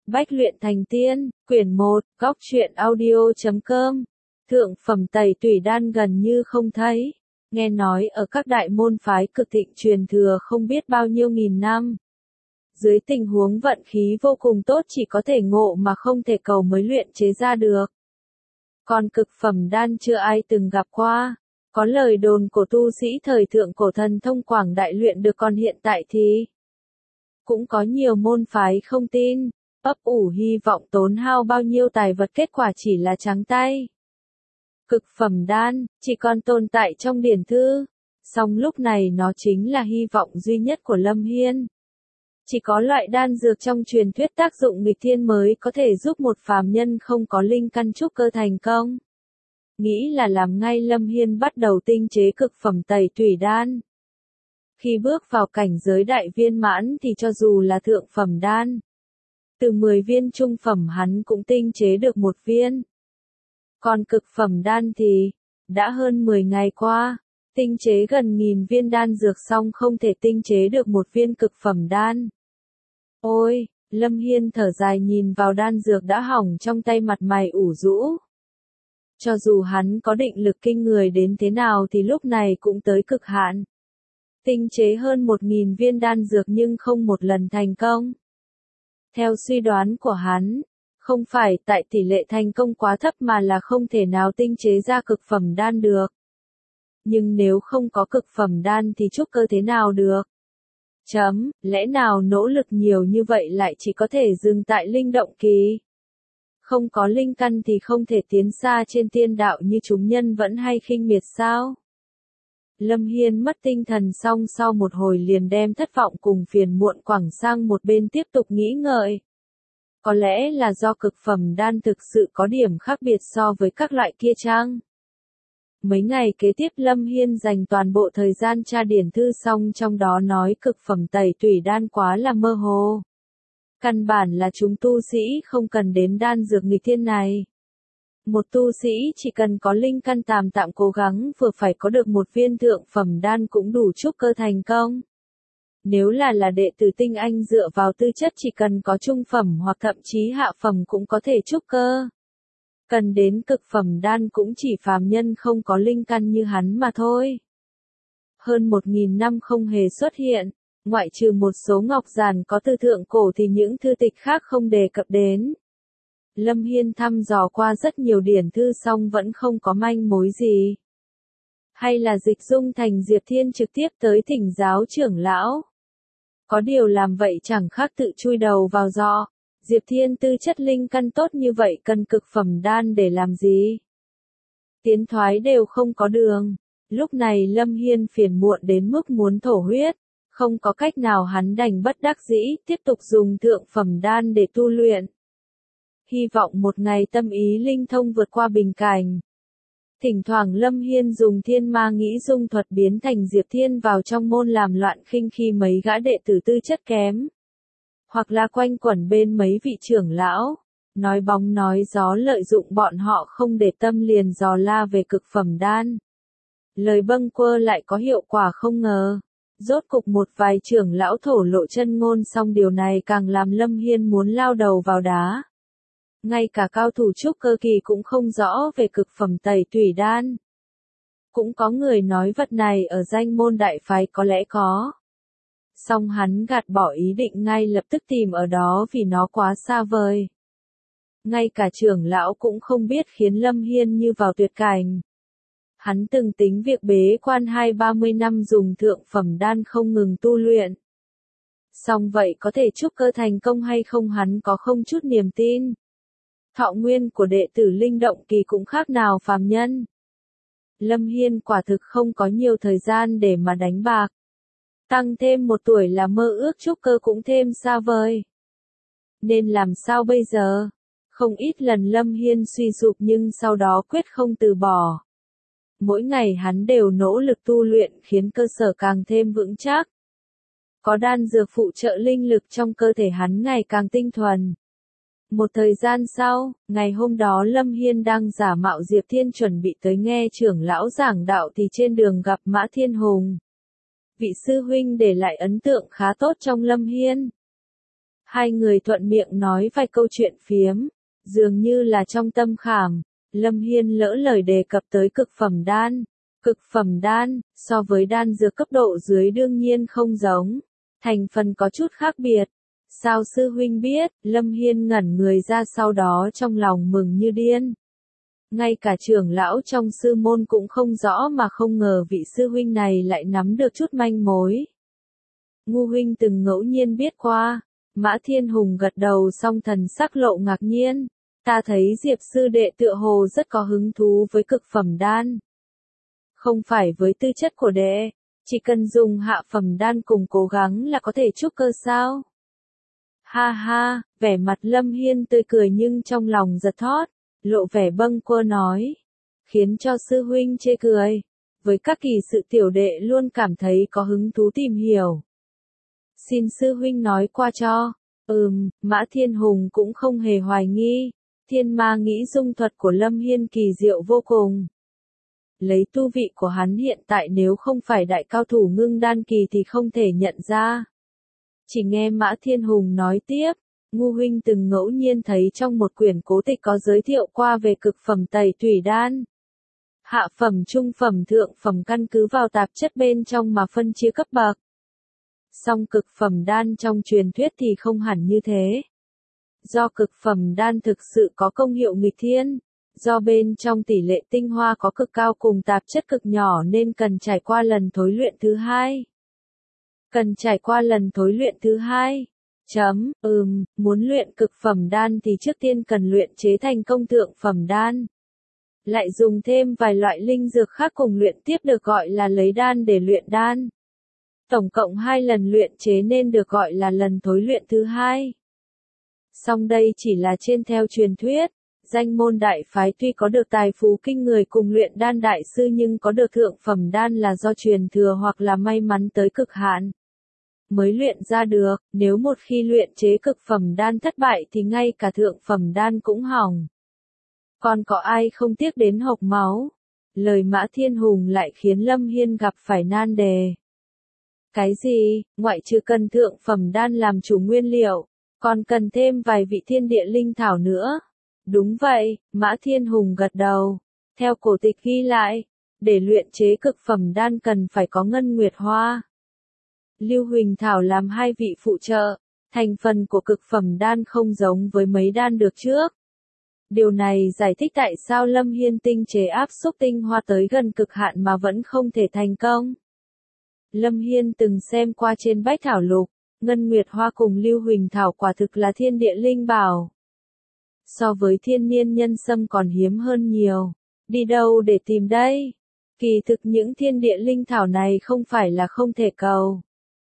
Bách luyện thành tiên, quyển 1, góc truyện audio.com. Thượng phẩm tẩy tủy đan gần như không thấy. Nghe nói ở các đại môn phái cực thịnh truyền thừa không biết bao nhiêu nghìn năm. Dưới tình huống vận khí vô cùng tốt chỉ có thể ngộ mà không thể cầu mới luyện chế ra được. Còn cực phẩm đan chưa ai từng gặp qua. Có lời đồn của tu sĩ thời thượng cổ thần thông quảng đại luyện được, còn hiện tại thì cũng có nhiều môn phái không tin, ấp ủ hy vọng tốn hao bao nhiêu tài vật, kết quả chỉ là trắng tay. Cực phẩm đan, chỉ còn tồn tại trong điển thư, song lúc này nó chính là hy vọng duy nhất của Lâm Hiên. Chỉ có loại đan dược trong truyền thuyết tác dụng nghịch thiên mới có thể giúp một phàm nhân không có linh căn trúc cơ thành công. Nghĩ là làm ngay, Lâm Hiên bắt đầu tinh chế cực phẩm tẩy tủy đan. Khi bước vào cảnh giới đại viên mãn thì cho dù là thượng phẩm đan, từ 10 viên trung phẩm hắn cũng tinh chế được 1 viên. Còn cực phẩm đan thì, đã hơn 10 ngày qua, tinh chế gần 1000 viên đan dược xong không thể tinh chế được 1 viên cực phẩm đan. Ôi, Lâm Hiên thở dài nhìn vào đan dược đã hỏng trong tay, mặt mày ủ rũ. Cho dù hắn có định lực kinh người đến thế nào thì lúc này cũng tới cực hạn. Tinh chế hơn 1000 viên đan dược nhưng không một lần thành công. Theo suy đoán của hắn, không phải tại tỷ lệ thành công quá thấp mà là không thể nào tinh chế ra cực phẩm đan được. Nhưng nếu không có cực phẩm đan thì trúc cơ thế nào được? Lẽ nào nỗ lực nhiều như vậy lại chỉ có thể dừng tại linh động kỳ? Không có linh căn thì không thể tiến xa trên tiên đạo như chúng nhân vẫn hay khinh miệt sao? Lâm Hiên mất tinh thần xong sau một hồi liền đem thất vọng cùng phiền muộn quẳng sang một bên, tiếp tục nghĩ ngợi. Có lẽ là do cực phẩm đan thực sự có điểm khác biệt so với các loại kia chăng? Mấy ngày kế tiếp Lâm Hiên dành toàn bộ thời gian tra điển thư, xong trong đó nói cực phẩm tẩy tủy đan quá là mơ hồ. Căn bản là chúng tu sĩ không cần đến đan dược nghịch thiên này. Một tu sĩ chỉ cần có linh căn tạm cố gắng vừa phải có được 1 viên thượng phẩm đan cũng đủ trúc cơ thành công. Nếu là đệ tử tinh anh dựa vào tư chất chỉ cần có trung phẩm hoặc thậm chí hạ phẩm cũng có thể trúc cơ. Cần đến cực phẩm đan cũng chỉ phàm nhân không có linh căn như hắn mà thôi. Hơn 1000 năm không hề xuất hiện, ngoại trừ một số ngọc giản có từ thượng cổ thì những thư tịch khác không đề cập đến. Lâm Hiên thăm dò qua rất nhiều điển thư xong vẫn không có manh mối gì. Hay là Dịch Dung Thành Diệp Thiên trực tiếp tới thỉnh giáo trưởng lão? Có điều làm vậy chẳng khác tự chui đầu vào giỏ. Diệp Thiên tư chất linh căn tốt như vậy cần cực phẩm đan để làm gì? Tiến thoái đều không có đường. Lúc này Lâm Hiên phiền muộn đến mức muốn thổ huyết. Không có cách nào hắn đành bất đắc dĩ tiếp tục dùng thượng phẩm đan để tu luyện. Hy vọng một ngày tâm ý linh thông vượt qua bình cảnh. Thỉnh thoảng Lâm Hiên dùng thiên ma nghĩ dung thuật biến thành Diệp Thiên vào trong môn làm loạn khinh khi mấy gã đệ tử tư chất kém. Hoặc là quanh quẩn bên mấy vị trưởng lão, nói bóng nói gió lợi dụng bọn họ không để tâm liền dò la về cực phẩm đan. Lời bâng quơ lại có hiệu quả không ngờ. Rốt cục một vài trưởng lão thổ lộ chân ngôn, xong điều này càng làm Lâm Hiên muốn lao đầu vào đá. Ngay cả cao thủ trúc cơ kỳ cũng không rõ về cực phẩm tẩy tủy đan. Cũng có người nói vật này ở danh môn đại phái có lẽ có. Song hắn gạt bỏ ý định ngay lập tức tìm ở đó vì nó quá xa vời. Ngay cả trưởng lão cũng không biết, khiến Lâm Hiên như vào tuyệt cảnh. Hắn từng tính việc bế quan 20-30 năm dùng thượng phẩm đan không ngừng tu luyện. Song vậy có thể trúc cơ thành công hay không hắn có không chút niềm tin. Thọ nguyên của đệ tử linh động kỳ cũng khác nào phàm nhân. Lâm Hiên quả thực không có nhiều thời gian để mà đánh bạc. Tăng thêm 1 tuổi là mơ ước trúc cơ cũng thêm xa vời. Nên làm sao bây giờ? Không ít lần Lâm Hiên suy sụp nhưng sau đó quyết không từ bỏ. Mỗi ngày hắn đều nỗ lực tu luyện khiến cơ sở càng thêm vững chắc. Có đan dược phụ trợ linh lực trong cơ thể hắn ngày càng tinh thuần. Một thời gian sau, ngày hôm đó Lâm Hiên đang giả mạo Diệp Thiên chuẩn bị tới nghe trưởng lão giảng đạo thì trên đường gặp Mã Thiên Hùng. Vị sư huynh để lại ấn tượng khá tốt trong Lâm Hiên. Hai người thuận miệng nói vài câu chuyện phiếm, dường như là trong tâm khảm. Lâm Hiên lỡ lời đề cập tới cực phẩm đan. Cực phẩm đan, so với đan dược cấp độ dưới đương nhiên không giống. Thành phần có chút khác biệt. Sao sư huynh biết? Lâm Hiên ngẩn người ra, sau đó trong lòng mừng như điên. Ngay cả trưởng lão trong sư môn cũng không rõ, mà không ngờ vị sư huynh này lại nắm được chút manh mối. Ngu huynh từng ngẫu nhiên biết qua. Mã Thiên Hùng gật đầu xong thần sắc lộ ngạc nhiên. Ta thấy Diệp sư đệ tựa hồ rất có hứng thú với cực phẩm đan. Không phải với tư chất của đệ, chỉ cần dùng hạ phẩm đan cùng cố gắng là có thể trúc cơ sao? Ha ha, vẻ mặt Lâm Hiên tươi cười nhưng trong lòng giật thót, lộ vẻ bâng quơ nói, khiến cho sư huynh chê cười. Với các kỳ sự tiểu đệ luôn cảm thấy có hứng thú tìm hiểu. Xin sư huynh nói qua cho. Mã Thiên Hùng cũng không hề hoài nghi. Thiên ma nghĩ dung thuật của Lâm Hiên kỳ diệu vô cùng. Lấy tu vị của hắn hiện tại nếu không phải đại cao thủ ngưng đan kỳ thì không thể nhận ra. Chỉ nghe Mã Thiên Hùng nói tiếp, Ngu huynh từng ngẫu nhiên thấy trong một quyển cố tịch có giới thiệu qua về cực phẩm tẩy tủy đan. Hạ phẩm, trung phẩm, thượng phẩm căn cứ vào tạp chất bên trong mà phân chia cấp bậc. Song cực phẩm đan trong truyền thuyết thì không hẳn như thế. Do cực phẩm đan thực sự có công hiệu nghịch thiên, do bên trong tỷ lệ tinh hoa có cực cao cùng tạp chất cực nhỏ nên cần trải qua lần thối luyện thứ hai. Muốn luyện cực phẩm đan thì trước tiên cần luyện chế thành công thượng phẩm đan. Lại dùng thêm vài loại linh dược khác cùng luyện tiếp được gọi là lấy đan để luyện đan. Tổng cộng 2 lần luyện chế nên được gọi là lần thối luyện thứ hai. Song đây chỉ là trên theo truyền thuyết, danh môn đại phái tuy có được tài phú kinh người cùng luyện đan đại sư nhưng có được thượng phẩm đan là do truyền thừa hoặc là may mắn tới cực hạn mới luyện ra được. Nếu một khi luyện chế cực phẩm đan thất bại thì ngay cả thượng phẩm đan cũng hỏng. Còn có ai không tiếc đến hộc máu? Lời Mã Thiên Hùng lại khiến Lâm Hiên gặp phải nan đề. Cái gì? Ngoại trừ cần thượng phẩm đan làm chủ nguyên liệu, còn cần thêm vài vị thiên địa linh thảo nữa. Đúng vậy, Mã Thiên Hùng gật đầu. Theo cổ tịch ghi lại, để luyện chế cực phẩm đan cần phải có ngân nguyệt hoa, lưu huỳnh thảo làm 2 vị phụ trợ. Thành phần của cực phẩm đan không giống với mấy đan được trước. Điều này giải thích tại sao Lâm Hiên tinh chế áp xúc tinh hoa tới gần cực hạn mà vẫn không thể thành công. Lâm Hiên từng xem qua trên bách thảo lục, ngân nguyệt hoa cùng lưu huỳnh thảo quả thực là thiên địa linh bảo. So với thiên niên nhân sâm còn hiếm hơn nhiều. Đi đâu để tìm đây? Kỳ thực những thiên địa linh thảo này không phải là không thể cầu.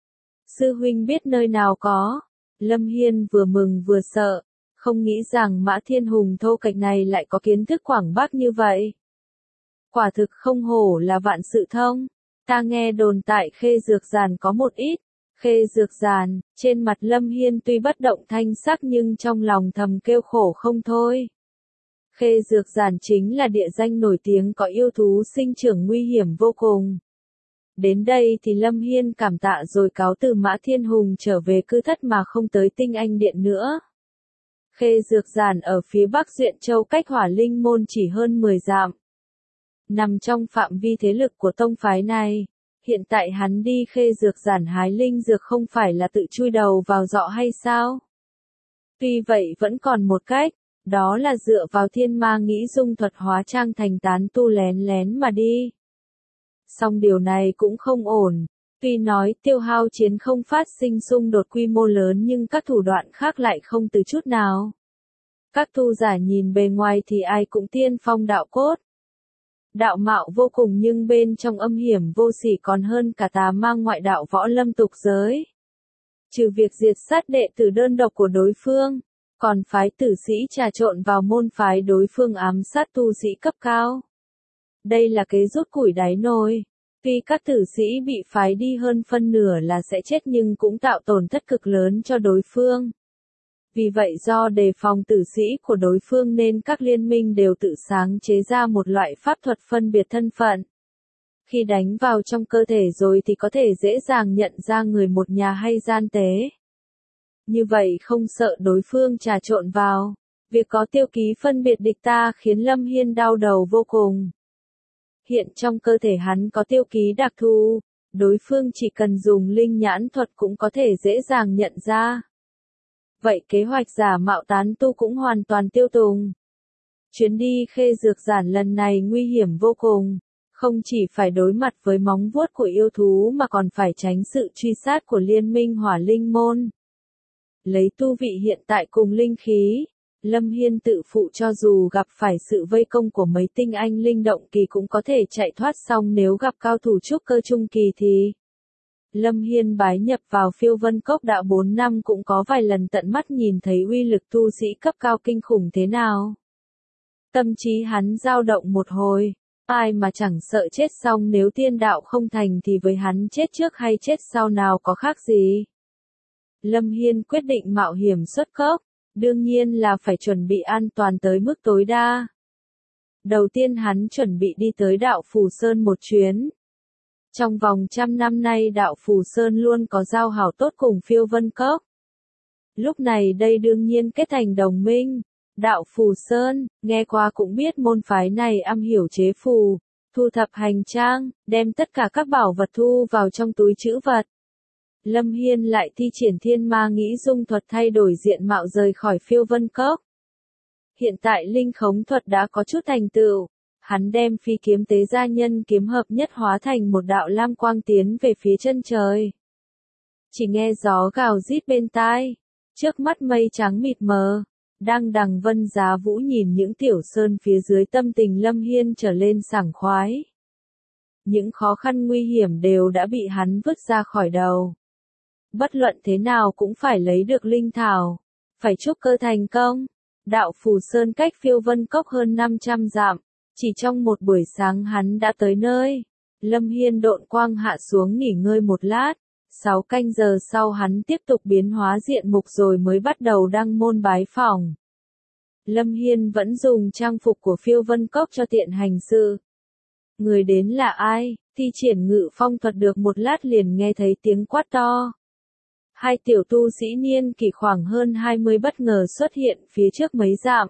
Sư huynh biết nơi nào có? Lâm Hiên vừa mừng vừa sợ, không nghĩ rằng Mã Thiên Hùng thô kệch này lại có kiến thức quảng bác như vậy. Quả thực không hổ là vạn sự thông. Ta nghe đồn tại Khê Dược Giàn có một ít. Khê Dược Giàn, trên mặt Lâm Hiên tuy bất động thanh sắc nhưng trong lòng thầm kêu khổ không thôi. Khê Dược Giàn chính là địa danh nổi tiếng có yêu thú sinh trưởng nguy hiểm vô cùng. Đến đây thì Lâm Hiên cảm tạ rồi cáo từ Mã Thiên Hùng trở về cư thất mà không tới Tinh Anh Điện nữa. Khê Dược Giàn ở phía bắc Duyện Châu cách Hỏa Linh Môn chỉ hơn 10 dặm. Nằm trong phạm vi thế lực của tông phái này. Hiện tại hắn đi Khê Dược Giản hái linh dược không phải là tự chui đầu vào giọ hay sao? Tuy vậy vẫn còn một cách, đó là dựa vào thiên ma nghĩ dung thuật hóa trang thành tán tu lén lén mà đi. Song điều này cũng không ổn, tuy nói tiêu hao chiến không phát sinh xung đột quy mô lớn nhưng các thủ đoạn khác lại không từ chút nào. Các tu giả nhìn bề ngoài thì ai cũng tiên phong đạo cốt. Đạo mạo vô cùng nhưng bên trong âm hiểm vô sỉ còn hơn cả tà ma ngoại đạo võ lâm tục giới. Trừ việc diệt sát đệ tử đơn độc của đối phương, còn phái tử sĩ trà trộn vào môn phái đối phương ám sát tu sĩ cấp cao. Đây là kế rút củi đáy nồi. Tuy các tử sĩ bị phái đi hơn phân nửa là sẽ chết nhưng cũng tạo tổn thất cực lớn cho đối phương. Vì vậy do đề phòng tử sĩ của đối phương nên các liên minh đều tự sáng chế ra một loại pháp thuật phân biệt thân phận. Khi đánh vào trong cơ thể rồi thì có thể dễ dàng nhận ra người một nhà hay gian tế. Như vậy không sợ đối phương trà trộn vào. Việc có tiêu ký phân biệt địch ta khiến Lâm Hiên đau đầu vô cùng. Hiện trong cơ thể hắn có tiêu ký đặc thù, đối phương chỉ cần dùng linh nhãn thuật cũng có thể dễ dàng nhận ra. Vậy kế hoạch giả mạo tán tu cũng hoàn toàn tiêu tùng. Chuyến đi Khê Dược Giản lần này nguy hiểm vô cùng, không chỉ phải đối mặt với móng vuốt của yêu thú mà còn phải tránh sự truy sát của Liên minh Hỏa Linh Môn. Lấy tu vị hiện tại cùng linh khí, Lâm Hiên tự phụ cho dù gặp phải sự vây công của mấy tinh anh linh động kỳ cũng có thể chạy thoát, xong nếu gặp cao thủ trúc cơ trung kỳ thì... Lâm Hiên bái nhập vào Phiêu Vân Cốc đã 4 năm cũng có vài lần tận mắt nhìn thấy uy lực tu sĩ cấp cao kinh khủng thế nào. Tâm trí hắn dao động một hồi, ai mà chẳng sợ chết, xong nếu tiên đạo không thành thì với hắn chết trước hay chết sau nào có khác gì. Lâm Hiên quyết định mạo hiểm xuất cốc, đương nhiên là phải chuẩn bị an toàn tới mức tối đa. Đầu tiên hắn chuẩn bị đi tới đạo Phù Sơn một chuyến. Trong vòng 100 năm nay đạo Phù Sơn luôn có giao hảo tốt cùng Phiêu Vân Cốc. Lúc này đây đương nhiên kết thành đồng minh. Đạo Phù Sơn, nghe qua cũng biết môn phái này am hiểu chế phù, thu thập hành trang, đem tất cả các bảo vật thu vào trong túi trữ vật. Lâm Hiên lại thi triển Thiên Ma Nghĩ Dung thuật thay đổi diện mạo rời khỏi Phiêu Vân Cốc. Hiện tại linh khống thuật đã có chút thành tựu, hắn đem phi kiếm tế gia nhân kiếm hợp nhất hóa thành một đạo lam quang tiến về phía chân trời. Chỉ nghe gió gào rít bên tai, trước mắt mây trắng mịt mờ, đang đằng vân giá vũ nhìn những tiểu sơn phía dưới, tâm tình Lâm Hiên trở lên sảng khoái. Những khó khăn nguy hiểm đều đã bị hắn vứt ra khỏi đầu. Bất luận thế nào cũng phải lấy được linh thảo, phải trúc cơ thành công. Đạo Phù Sơn cách Phiêu Vân Cốc hơn 500 dặm, chỉ trong một buổi sáng hắn đã tới nơi. Lâm Hiên độn quang hạ xuống nghỉ ngơi một lát, 6 canh giờ sau hắn tiếp tục biến hóa diện mục rồi mới bắt đầu đăng môn bái phỏng. Lâm Hiên vẫn dùng trang phục của Phiêu Vân Cốc cho tiện hành sự. Người đến là ai? Thi triển Ngự Phong thuật được một lát liền nghe thấy tiếng quát to. Hai tiểu tu sĩ niên kỷ khoảng hơn 20 bất ngờ xuất hiện phía trước mấy dặm.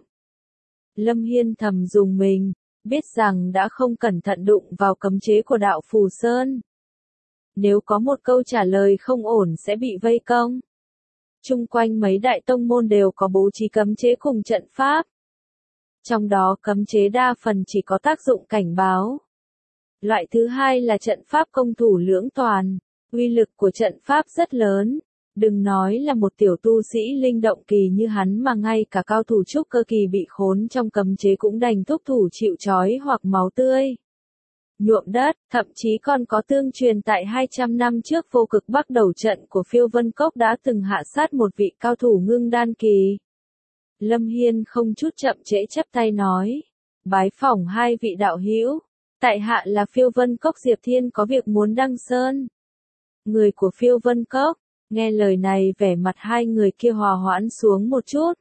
Lâm Hiên thầm dùng mình, biết rằng đã không cẩn thận đụng vào cấm chế của đạo Phù Sơn. Nếu có một câu trả lời không ổn sẽ bị vây công. Chung quanh mấy đại tông môn đều có bố trí cấm chế cùng trận pháp. Trong đó cấm chế đa phần chỉ có tác dụng cảnh báo. Loại thứ hai là trận pháp công thủ lưỡng toàn, uy lực của trận pháp rất lớn. Đừng nói là một tiểu tu sĩ linh động kỳ như hắn mà ngay cả cao thủ trúc cơ kỳ bị khốn trong cấm chế cũng đành thúc thủ chịu trói hoặc máu tươi. Nhuộm đất, thậm chí còn có tương truyền tại 200 năm trước vô cực bắc đầu trận của Phiêu Vân Cốc đã từng hạ sát một vị cao thủ ngưng đan kỳ. Lâm Hiên không chút chậm trễ chắp tay nói, bái phỏng hai vị đạo hữu, tại hạ là Phiêu Vân Cốc Diệp Thiên có việc muốn đăng sơn. Người của Phiêu Vân Cốc, nghe lời này vẻ mặt hai người kia hòa hoãn xuống một chút.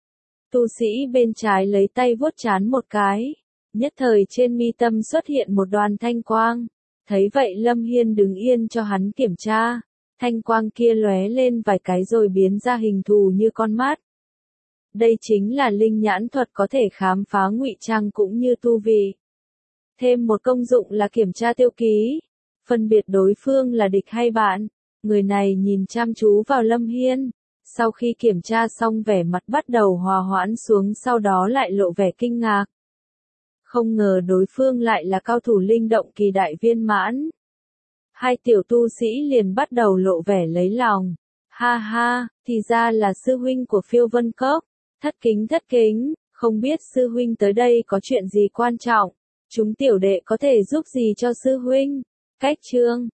Tu sĩ bên trái lấy tay vuốt trán một cái. Nhất thời trên mi tâm xuất hiện một đoàn thanh quang. Thấy vậy Lâm Hiên đứng yên cho hắn kiểm tra. Thanh quang kia lóe lên vài cái rồi biến ra hình thù như con mắt. Đây chính là linh nhãn thuật có thể khám phá ngụy trang cũng như tu vị. Thêm một công dụng là kiểm tra tiêu ký, phân biệt đối phương là địch hay bạn. Người này nhìn chăm chú vào Lâm Hiên. Sau khi kiểm tra xong vẻ mặt bắt đầu hòa hoãn xuống, sau đó lại lộ vẻ kinh ngạc. Không ngờ đối phương lại là cao thủ linh động kỳ đại viên mãn. Hai tiểu tu sĩ liền bắt đầu lộ vẻ lấy lòng. Ha ha, thì ra là sư huynh của Phiêu Vân Cốc. Thất kính, không biết sư huynh tới đây có chuyện gì quan trọng. Chúng tiểu đệ có thể giúp gì cho sư huynh? Cách chương